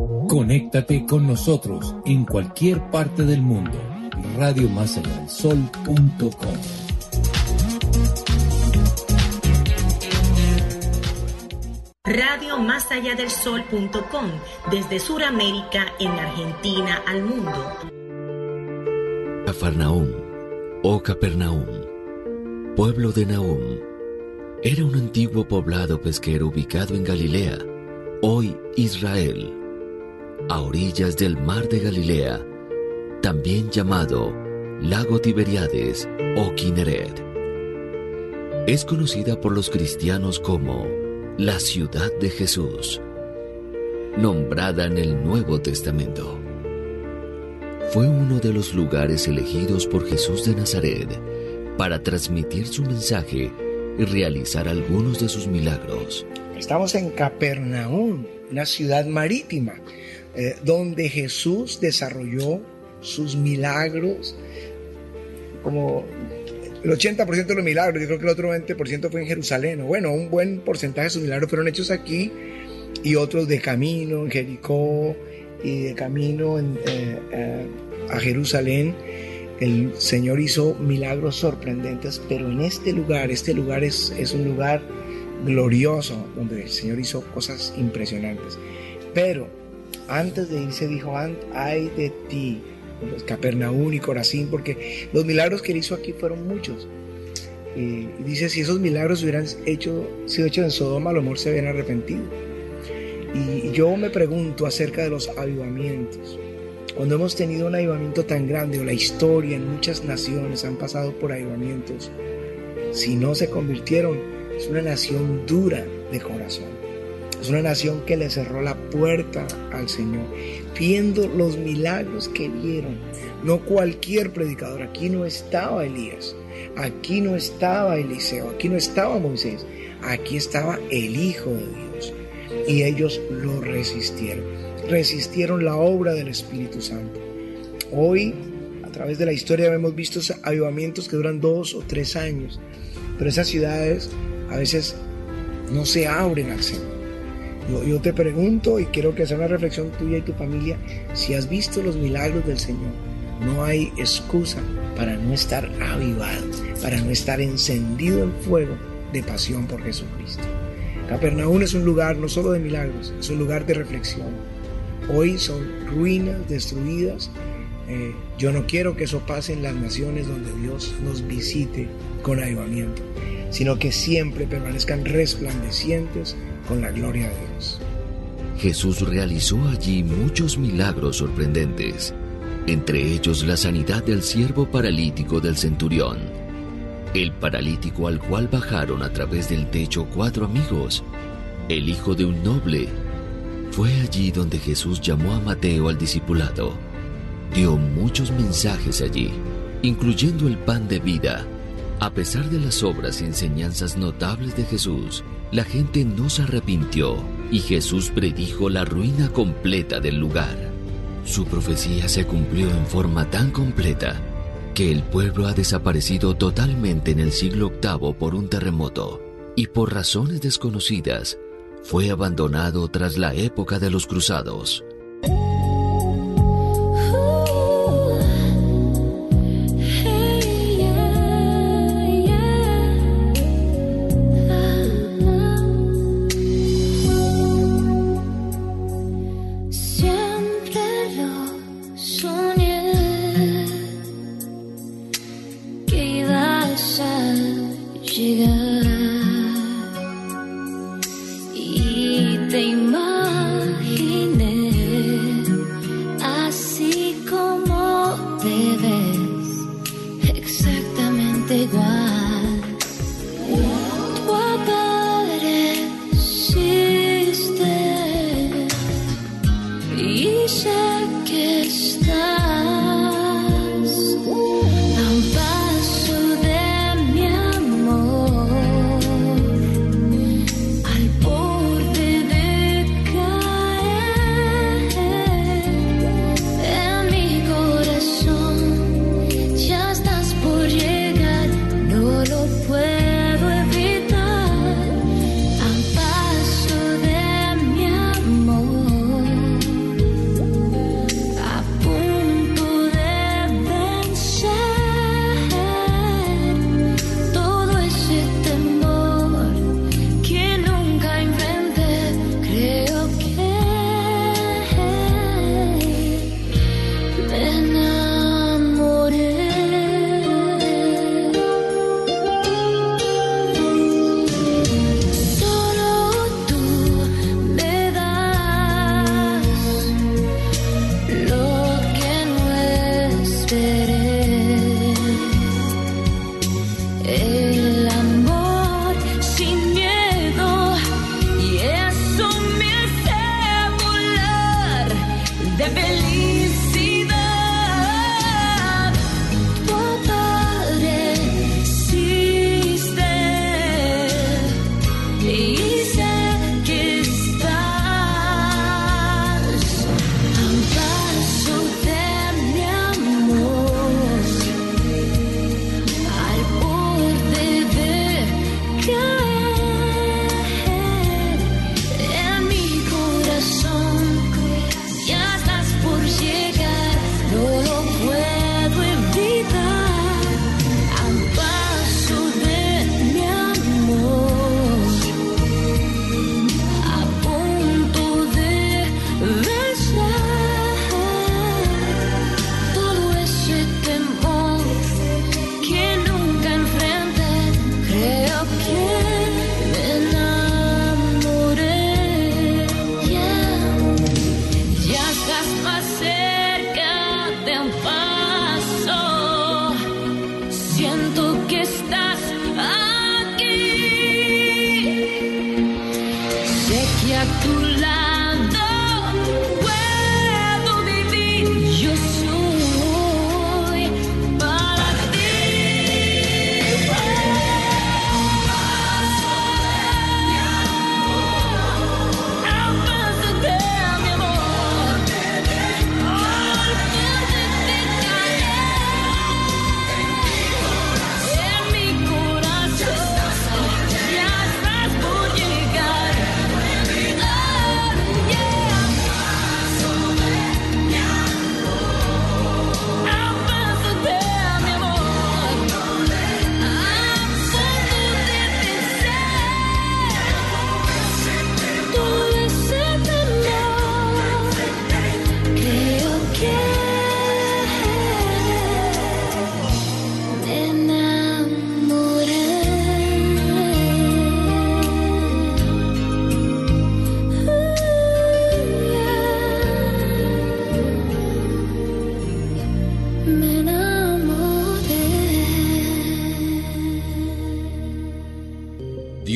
Conéctate con nosotros en cualquier parte del mundo. radiomasallaDelSol.com. Radio Más Allá del Sol.com, desde Sudamérica en Argentina al mundo. Cafarnaúm, o Capernaum, pueblo de Nahum, era un antiguo poblado pesquero ubicado en Galilea, hoy Israel, a orillas del mar de Galilea, también llamado Lago Tiberíades o Kineret. Es conocida por los cristianos como la ciudad de Jesús, nombrada en el Nuevo Testamento. Fue uno de los lugares elegidos por Jesús de Nazaret para transmitir su mensaje y realizar algunos de sus milagros. Estamos en Capernaum, una ciudad marítima, donde Jesús desarrolló sus milagros. Como el 80% de los milagros, yo creo que el otro 20% fue en Jerusalén. Bueno, un buen porcentaje de sus milagros fueron hechos aquí y otros de camino en Jericó y de camino a Jerusalén. El Señor hizo milagros sorprendentes, pero en este lugar es un lugar glorioso donde el Señor hizo cosas impresionantes. Pero antes de irse dijo: ay de ti, pues, Capernaum y Corazín, porque los milagros que él hizo aquí fueron muchos. Y dice: si esos milagros hubieran sido hechos en Sodoma, a lo mejor se habían arrepentido. Y yo me pregunto acerca de los avivamientos. Cuando hemos tenido un avivamiento tan grande, o la historia en muchas naciones han pasado por avivamientos, si no se convirtieron, es una nación dura de corazón. Es una nación que le cerró la puerta al Señor, viendo los milagros que vieron. No cualquier predicador. Aquí no estaba Elías, aquí no estaba Eliseo, aquí no estaba Moisés, aquí estaba el Hijo de Dios. Y ellos lo resistieron la obra del Espíritu Santo. Hoy, a través de la historia, hemos visto avivamientos que duran 2 o 3 años, pero esas ciudades a veces no se abren al Señor. Yo te pregunto, y quiero que sea una reflexión tuya y tu familia: si has visto los milagros del Señor, no hay excusa para no estar avivado, para no estar encendido en fuego de pasión por Jesucristo. Capernaum es un lugar no solo de milagros, es un lugar de reflexión. Hoy son ruinas destruidas. Yo no quiero que eso pase en las naciones donde Dios nos visite con avivamiento, sino que siempre permanezcan resplandecientes con la gloria de Dios. Jesús realizó allí muchos milagros sorprendentes, entre ellos la sanidad del siervo paralítico del centurión, el paralítico al cual bajaron a través del techo 4 amigos, el hijo de un noble. Fue allí donde Jesús llamó a Mateo al discipulado. Dio muchos mensajes allí, incluyendo el pan de vida. A pesar de las obras y enseñanzas notables de Jesús, la gente no se arrepintió y Jesús predijo la ruina completa del lugar. Su profecía se cumplió en forma tan completa que el pueblo ha desaparecido totalmente en el siglo VIII por un terremoto y por razones desconocidas fue abandonado tras la época de los cruzados.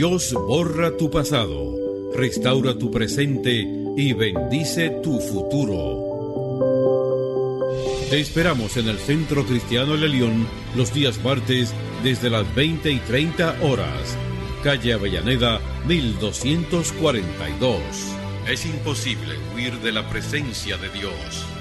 Dios borra tu pasado, restaura tu presente y bendice tu futuro. Te esperamos en el Centro Cristiano El Elión los días martes desde las 20:30 horas. Calle Avellaneda, 1242. Es imposible huir de la presencia de Dios.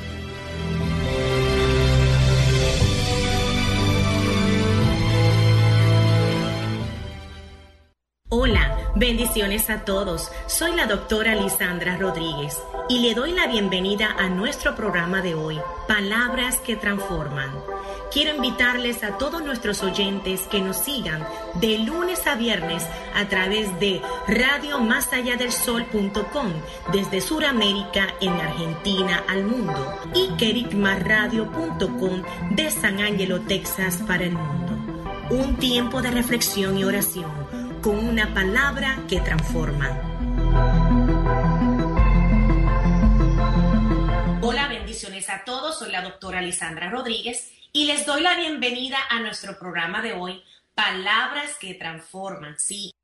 Hola, bendiciones a todos. Soy la doctora Lisandra Rodríguez y le doy la bienvenida a nuestro programa de hoy, Palabras que Transforman. Quiero invitarles a todos nuestros oyentes que nos sigan de lunes a viernes a través de radiomasalládelsol.com desde Sudamérica en Argentina al mundo y kerigmasradio.com de San Angelo, Texas para el mundo. Un tiempo de reflexión y oración con una palabra que transforma. Hola, bendiciones a todos. Soy la doctora Lisandra Rodríguez y les doy la bienvenida a nuestro programa de hoy, Palabras que Transforman. Sí,